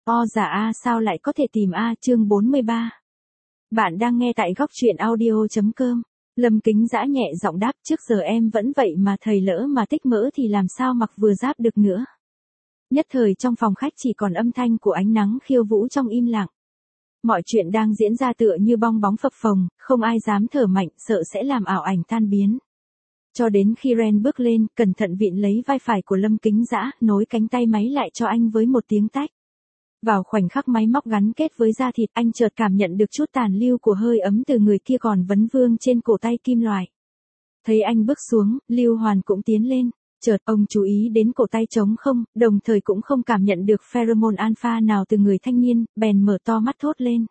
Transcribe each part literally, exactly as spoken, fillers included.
O giả A sao lại có thể tìm A chương bốn mươi ba. Bạn đang nghe tại góc truyện audio.com. Lâm Kính Dã nhẹ giọng đáp, trước giờ em vẫn vậy mà thầy, lỡ mà tích mỡ thì làm sao mặc vừa giáp được nữa. Nhất thời trong phòng khách chỉ còn âm thanh của ánh nắng khiêu vũ trong im lặng. Mọi chuyện đang diễn ra tựa như bong bóng phập phồng, không ai dám thở mạnh, sợ sẽ làm ảo ảnh tan biến. Cho đến khi Ren bước lên, cẩn thận vịn lấy vai phải của Lâm Kính Dã, nối cánh tay máy lại cho anh với một tiếng tách. Vào khoảnh khắc máy móc gắn kết với da thịt, anh chợt cảm nhận được chút tàn lưu của hơi ấm từ người kia còn vấn vương trên cổ tay kim loại. Thấy anh bước xuống, Lưu Hoàn cũng tiến lên. Chợt ông chú ý đến cổ tay trống không, đồng thời cũng không cảm nhận được pheromone alpha nào từ người thanh niên, bèn mở to mắt thốt lên.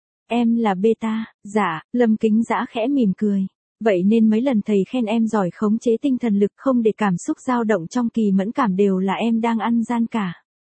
Em là beta. Dạ, Lâm Kính Dã khẽ mỉm cười. Vậy nên mấy lần thầy khen em giỏi khống chế tinh thần lực, không để cảm xúc dao động trong kỳ mẫn cảm, đều là em đang ăn gian cả.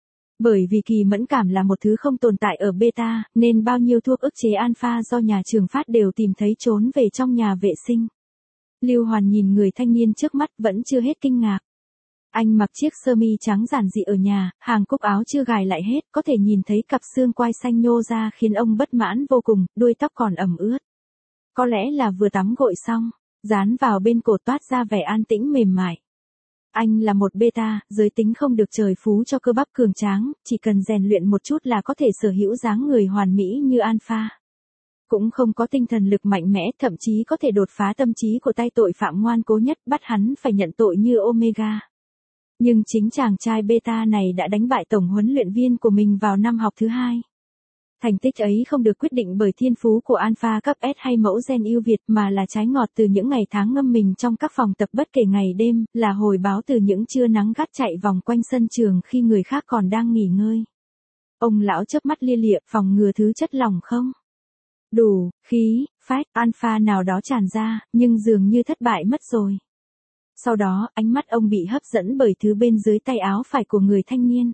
Bởi vì kỳ mẫn cảm là một thứ không tồn tại ở beta, nên bao nhiêu thuốc ức chế alpha do nhà trường phát đều tìm thấy trốn về trong nhà vệ sinh. Lưu Hoàn nhìn người thanh niên trước mắt vẫn chưa hết kinh ngạc. Anh mặc chiếc sơ mi trắng giản dị ở nhà, hàng cúc áo chưa gài lại hết, có thể nhìn thấy cặp xương quai xanh nhô ra khiến ông bất mãn vô cùng, đuôi tóc còn ẩm ướt. Có lẽ là vừa tắm gội xong, dán vào bên cổ toát ra vẻ an tĩnh mềm mại. Anh là một beta, giới tính không được trời phú cho cơ bắp cường tráng, chỉ cần rèn luyện một chút là có thể sở hữu dáng người hoàn mỹ như alpha. Cũng không có tinh thần lực mạnh mẽ, thậm chí có thể đột phá tâm trí của tay tội phạm ngoan cố nhất, bắt hắn phải nhận tội như Omega. Nhưng chính chàng trai beta này đã đánh bại tổng huấn luyện viên của mình vào năm học thứ hai. Thành tích ấy không được quyết định bởi thiên phú của alpha cấp S hay mẫu gen ưu việt, mà là trái ngọt từ những ngày tháng ngâm mình trong các phòng tập bất kể ngày đêm, là hồi báo từ những trưa nắng gắt chạy vòng quanh sân trường khi người khác còn đang nghỉ ngơi. Ông lão chớp mắt lia lịa, phòng ngừa thứ chất lỏng không đủ khí phách alpha nào đó tràn ra, nhưng dường như thất bại mất rồi. Sau đó, ánh mắt ông bị hấp dẫn bởi thứ bên dưới tay áo phải của người thanh niên.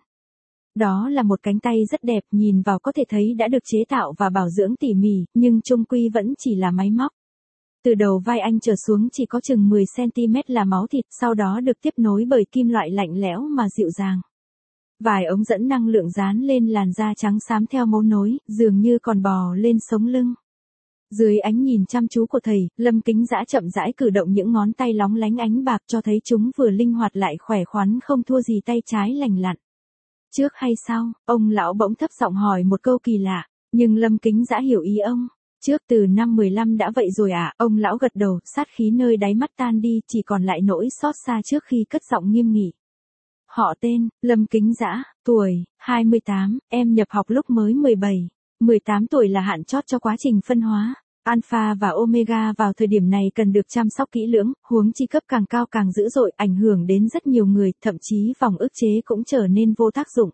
Đó là một cánh tay rất đẹp, nhìn vào có thể thấy đã được chế tạo và bảo dưỡng tỉ mỉ, nhưng chung quy vẫn chỉ là máy móc. Từ đầu vai anh trở xuống chỉ có chừng mười xăng-ti-mét là máu thịt, sau đó được tiếp nối bởi kim loại lạnh lẽo mà dịu dàng. Vài ống dẫn năng lượng dán lên làn da trắng xám theo mấu nối, dường như còn bò lên sống lưng. Dưới ánh nhìn chăm chú của thầy, Lâm Kính Dã chậm rãi cử động những ngón tay lóng lánh ánh bạc, cho thấy chúng vừa linh hoạt lại khỏe khoắn, không thua gì tay trái lành lặn. Trước hay sau, ông lão bỗng thấp giọng hỏi một câu kỳ lạ, nhưng Lâm Kính Dã hiểu ý ông. Trước từ năm mười lăm đã vậy rồi à? Ông lão gật đầu, sát khí nơi đáy mắt tan đi, chỉ còn lại nỗi xót xa trước khi cất giọng nghiêm nghị. Họ tên, Lâm Kính Dã, tuổi, hai mươi tám, em nhập học lúc mới mười bảy. mười tám tuổi là hạn chót cho quá trình phân hóa. Alpha và Omega vào thời điểm này cần được chăm sóc kỹ lưỡng, huống chi cấp càng cao càng dữ dội, ảnh hưởng đến rất nhiều người, thậm chí vòng ức chế cũng trở nên vô tác dụng.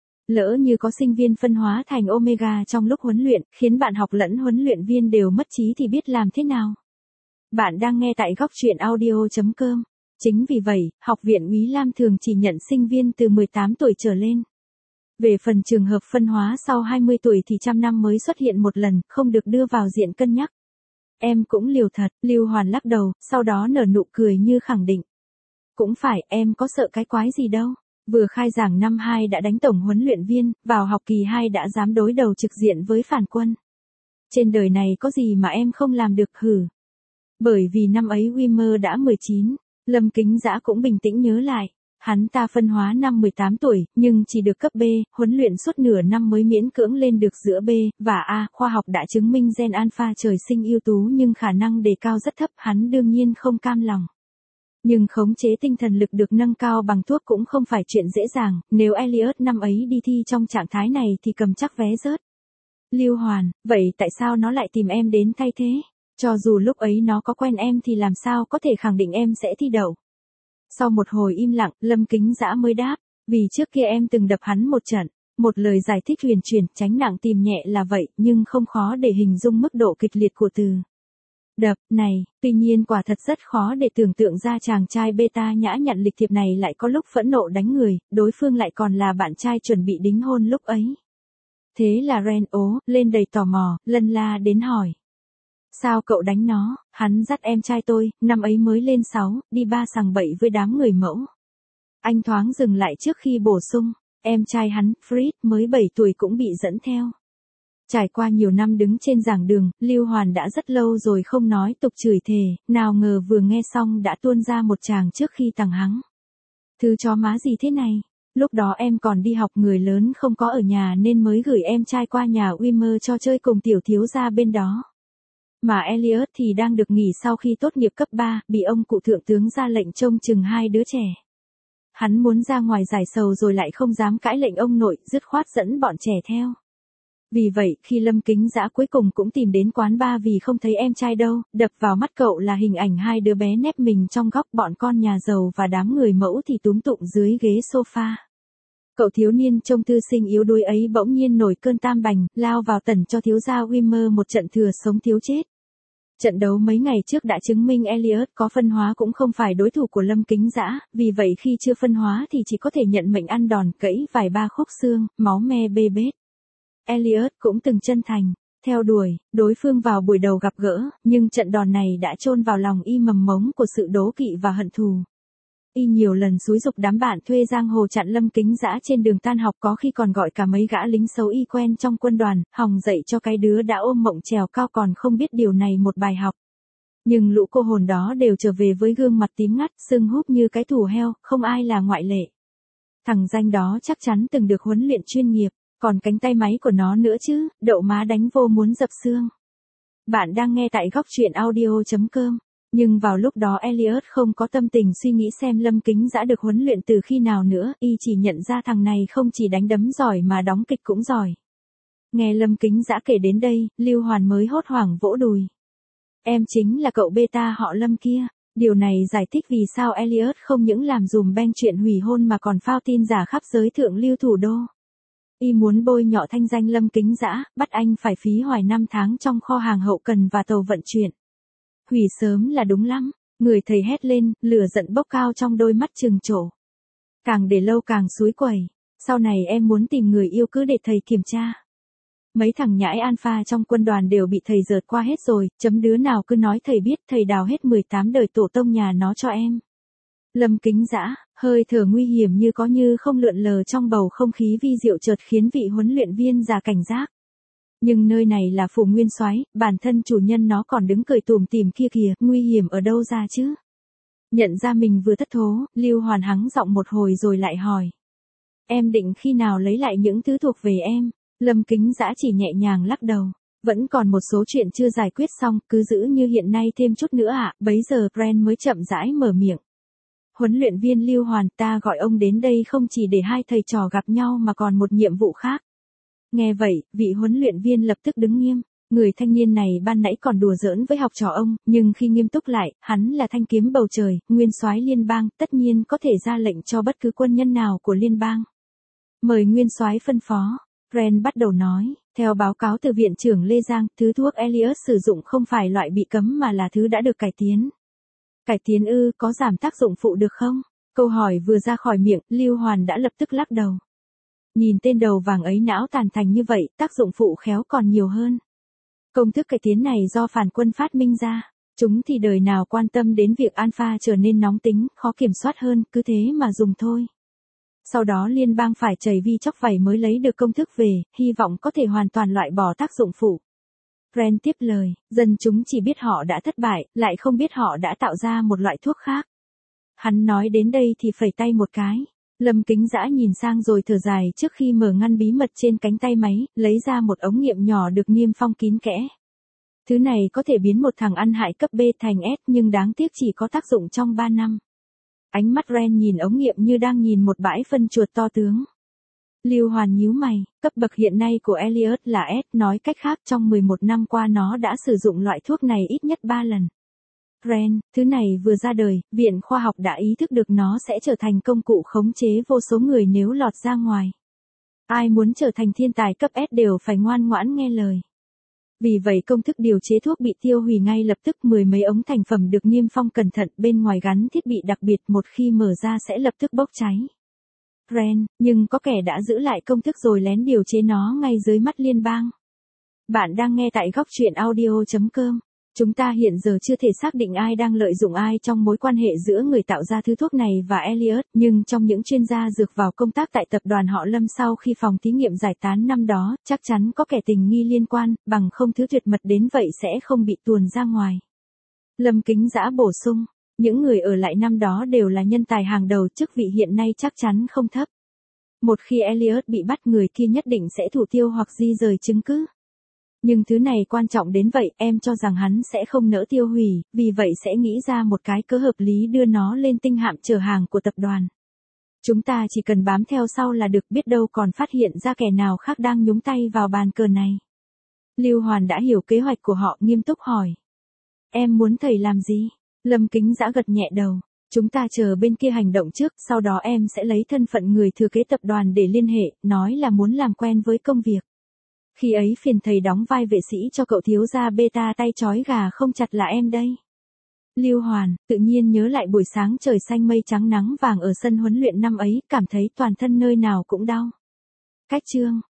Lỡ như có sinh viên phân hóa thành Omega trong lúc huấn luyện, khiến bạn học lẫn huấn luyện viên đều mất trí thì biết làm thế nào? Bạn đang nghe tại góc truyện audio.com. Chính vì vậy, Học viện Úy Lam thường chỉ nhận sinh viên từ mười tám tuổi trở lên. Về phần trường hợp phân hóa sau hai mươi tuổi thì trăm năm mới xuất hiện một lần, không được đưa vào diện cân nhắc. Em cũng liều thật, Lưu Hoàn lắc đầu, sau đó nở nụ cười như khẳng định. Cũng phải, em có sợ cái quái gì đâu. Vừa khai giảng năm hai đã đánh tổng huấn luyện viên, vào học kỳ hai đã dám đối đầu trực diện với phản quân. Trên đời này có gì mà em không làm được hử. Bởi vì năm ấy Wimmer đã mười chín, Lâm Kính Dã cũng bình tĩnh nhớ lại. Hắn ta phân hóa năm mười tám tuổi, nhưng chỉ được cấp B, huấn luyện suốt nửa năm mới miễn cưỡng lên được giữa B và A. Khoa học đã chứng minh gen alpha trời sinh ưu tú nhưng khả năng đề cao rất thấp, hắn đương nhiên không cam lòng. Nhưng khống chế tinh thần lực được nâng cao bằng thuốc cũng không phải chuyện dễ dàng, nếu Elliot năm ấy đi thi trong trạng thái này thì cầm chắc vé rớt. Lưu Hoàn, vậy tại sao nó lại tìm em đến thay thế? Cho dù lúc ấy nó có quen em thì làm sao có thể khẳng định em sẽ thi đậu? Sau một hồi im lặng, Lâm Kính Dã mới đáp, vì trước kia em từng đập hắn một trận. Một lời giải thích huyền chuyển, tránh nặng tìm nhẹ là vậy, nhưng không khó để hình dung mức độ kịch liệt của từ đập này. Tuy nhiên quả thật rất khó để tưởng tượng ra chàng trai beta nhã nhặn lịch thiệp này lại có lúc phẫn nộ đánh người, đối phương lại còn là bạn trai chuẩn bị đính hôn lúc ấy. Thế là Ren ố lên đầy tò mò, lân la đến hỏi. Sao cậu đánh nó? Hắn dắt em trai tôi, năm ấy mới lên sáu, đi ba sằng bậy với đám người mẫu. Anh thoáng dừng lại trước khi bổ sung. Em trai hắn, Fritz, mới bảy tuổi cũng bị dẫn theo. Trải qua nhiều năm đứng trên giảng đường, Lưu Hoàn đã rất lâu rồi không nói tục chửi thề, nào ngờ vừa nghe xong đã tuôn ra một tràng trước khi tằng hắng. Thứ chó má gì thế này? Lúc đó em còn đi học, người lớn không có ở nhà nên mới gửi em trai qua nhà Wimmer cho chơi cùng tiểu thiếu gia bên đó. Mà Elliot thì đang được nghỉ sau khi tốt nghiệp cấp ba, bị ông cụ thượng tướng ra lệnh trông chừng hai đứa trẻ. Hắn muốn ra ngoài giải sầu rồi lại không dám cãi lệnh ông nội, dứt khoát dẫn bọn trẻ theo. Vì vậy, khi Lâm Kính Dã cuối cùng cũng tìm đến quán bar vì không thấy em trai đâu, đập vào mắt cậu là hình ảnh hai đứa bé nép mình trong góc, bọn con nhà giàu và đám người mẫu thì túm tụng dưới ghế sofa. Cậu thiếu niên trông tư sinh yếu đuối ấy bỗng nhiên nổi cơn tam bành, lao vào tẩn cho thiếu gia Wimmer một trận thừa sống thiếu chết. Trận đấu mấy ngày trước đã chứng minh Elliot có phân hóa cũng không phải đối thủ của Lâm Kính Dã, vì vậy khi chưa phân hóa thì chỉ có thể nhận mệnh ăn đòn, gãy vài ba khúc xương, máu me bê bết. Elliot cũng từng chân thành, theo đuổi, đối phương vào buổi đầu gặp gỡ, nhưng trận đòn này đã chôn vào lòng y mầm mống của sự đố kỵ và hận thù. Y nhiều lần xúi giục đám bạn thuê giang hồ chặn Lâm Kính Dã trên đường tan học, có khi còn gọi cả mấy gã lính xấu y quen trong quân đoàn, hòng dạy cho cái đứa đã ôm mộng trèo cao còn không biết điều này một bài học. Nhưng lũ cô hồn đó đều trở về với gương mặt tím ngắt, sưng húp như cái thù heo, không ai là ngoại lệ. Thằng danh đó chắc chắn từng được huấn luyện chuyên nghiệp, còn cánh tay máy của nó nữa chứ, đậu má đánh vô muốn dập xương. Bạn đang nghe tại góc truyện audio chấm com. Nhưng vào lúc đó Elliot không có tâm tình suy nghĩ xem Lâm Kính Dã được huấn luyện từ khi nào nữa, y chỉ nhận ra thằng này không chỉ đánh đấm giỏi mà đóng kịch cũng giỏi. Nghe Lâm Kính Dã kể đến đây, Lưu Hoàn mới hốt hoảng vỗ đùi. Em chính là cậu beta họ Lâm kia. Điều này giải thích vì sao Elliot không những làm dùm beng chuyện hủy hôn mà còn phao tin giả khắp giới thượng lưu thủ đô. Y muốn bôi nhọ thanh danh Lâm Kính Dã, bắt anh phải phí hoài năm tháng trong kho hàng hậu cần và tàu vận chuyển. Hủy sớm là đúng lắm, người thầy hét lên, lửa giận bốc cao trong đôi mắt trừng trổ. Càng để lâu càng xúi quẩy, sau này em muốn tìm người yêu cứ để thầy kiểm tra. Mấy thằng nhãi alpha trong quân đoàn đều bị thầy dợt qua hết rồi, chấm đứa nào cứ nói thầy biết, thầy đào hết mười tám đời tổ tông nhà nó cho em. Lâm Kính Dã, hơi thở nguy hiểm như có như không lượn lờ trong bầu không khí vi diệu chợt khiến vị huấn luyện viên già cảnh giác. Nhưng nơi này là phủ nguyên soái, bản thân chủ nhân nó còn đứng cười tủm tỉm kia kìa, nguy hiểm ở đâu ra chứ? Nhận ra mình vừa thất thố, Lưu Hoàn hắng giọng một hồi rồi lại hỏi. Em định khi nào lấy lại những thứ thuộc về em? Lâm Kính Dã chỉ nhẹ nhàng lắc đầu. Vẫn còn một số chuyện chưa giải quyết xong, cứ giữ như hiện nay thêm chút nữa ạ, à? Bấy giờ Brand mới chậm rãi mở miệng. Huấn luyện viên Lưu Hoàn, ta gọi ông đến đây không chỉ để hai thầy trò gặp nhau mà còn một nhiệm vụ khác. Nghe vậy, vị huấn luyện viên lập tức đứng nghiêm. Người thanh niên này ban nãy còn đùa giỡn với học trò ông, nhưng khi nghiêm túc lại, hắn là thanh kiếm bầu trời, nguyên soái liên bang, tất nhiên có thể ra lệnh cho bất cứ quân nhân nào của liên bang. Mời nguyên soái phân phó. Ren bắt đầu nói, theo báo cáo từ viện trưởng Lê Giang, thứ thuốc Elliot sử dụng không phải loại bị cấm mà là thứ đã được cải tiến. Cải tiến ư, có giảm tác dụng phụ được không? Câu hỏi vừa ra khỏi miệng, Lưu Hoàn đã lập tức lắc đầu. Nhìn tên đầu vàng ấy não tàn thành như vậy, tác dụng phụ khéo còn nhiều hơn. Công thức cải tiến này do phản quân phát minh ra. Chúng thì đời nào quan tâm đến việc alpha trở nên nóng tính, khó kiểm soát hơn, cứ thế mà dùng thôi. Sau đó liên bang phải chảy vi chóc vảy mới lấy được công thức về, hy vọng có thể hoàn toàn loại bỏ tác dụng phụ. Ren tiếp lời, dân chúng chỉ biết họ đã thất bại, lại không biết họ đã tạo ra một loại thuốc khác. Hắn nói đến đây thì phẩy tay một cái. Lâm Kính Dã nhìn sang rồi thở dài trước khi mở ngăn bí mật trên cánh tay máy, lấy ra một ống nghiệm nhỏ được niêm phong kín kẽ. Thứ này có thể biến một thằng ăn hại cấp B thành S nhưng đáng tiếc chỉ có tác dụng trong ba năm. Ánh mắt Ren nhìn ống nghiệm như đang nhìn một bãi phân chuột to tướng. Lưu Hoàn nhíu mày, cấp bậc hiện nay của Elliot là S, nói cách khác trong mười một năm qua nó đã sử dụng loại thuốc này ít nhất ba lần. Ren, thứ này vừa ra đời, Viện Khoa học đã ý thức được nó sẽ trở thành công cụ khống chế vô số người nếu lọt ra ngoài. Ai muốn trở thành thiên tài cấp S đều phải ngoan ngoãn nghe lời. Vì vậy công thức điều chế thuốc bị tiêu hủy ngay lập tức, mười mấy ống thành phẩm được niêm phong cẩn thận, bên ngoài gắn thiết bị đặc biệt, một khi mở ra sẽ lập tức bốc cháy. Ren, nhưng có kẻ đã giữ lại công thức rồi lén điều chế nó ngay dưới mắt liên bang. Bạn đang nghe tại góc truyện audio chấm com. Chúng ta hiện giờ chưa thể xác định ai đang lợi dụng ai trong mối quan hệ giữa người tạo ra thứ thuốc này và Elliot, nhưng trong những chuyên gia dược vào công tác tại tập đoàn họ Lâm sau khi phòng thí nghiệm giải tán năm đó, chắc chắn có kẻ tình nghi liên quan, bằng không thứ tuyệt mật đến vậy sẽ không bị tuồn ra ngoài. Lâm Kính Dã bổ sung, những người ở lại năm đó đều là nhân tài hàng đầu, chức vị hiện nay chắc chắn không thấp. Một khi Elliot bị bắt, người kia nhất định sẽ thủ tiêu hoặc di rời chứng cứ. Nhưng thứ này quan trọng đến vậy, em cho rằng hắn sẽ không nỡ tiêu hủy, vì vậy sẽ nghĩ ra một cái cớ hợp lý đưa nó lên tinh hạm chở hàng của tập đoàn. Chúng ta chỉ cần bám theo sau là được, biết đâu còn phát hiện ra kẻ nào khác đang nhúng tay vào bàn cờ này. Lưu Hoàn đã hiểu kế hoạch của họ, nghiêm túc hỏi. Em muốn thầy làm gì? Lâm Kính Dã gật nhẹ đầu. Chúng ta chờ bên kia hành động trước, sau đó em sẽ lấy thân phận người thừa kế tập đoàn để liên hệ, nói là muốn làm quen với công việc. Khi ấy phiền thầy đóng vai vệ sĩ cho cậu thiếu gia beta tay trói gà không chặt là em đây. Lưu Hoàn, tự nhiên nhớ lại buổi sáng trời xanh mây trắng nắng vàng ở sân huấn luyện năm ấy, cảm thấy toàn thân nơi nào cũng đau. Cách chương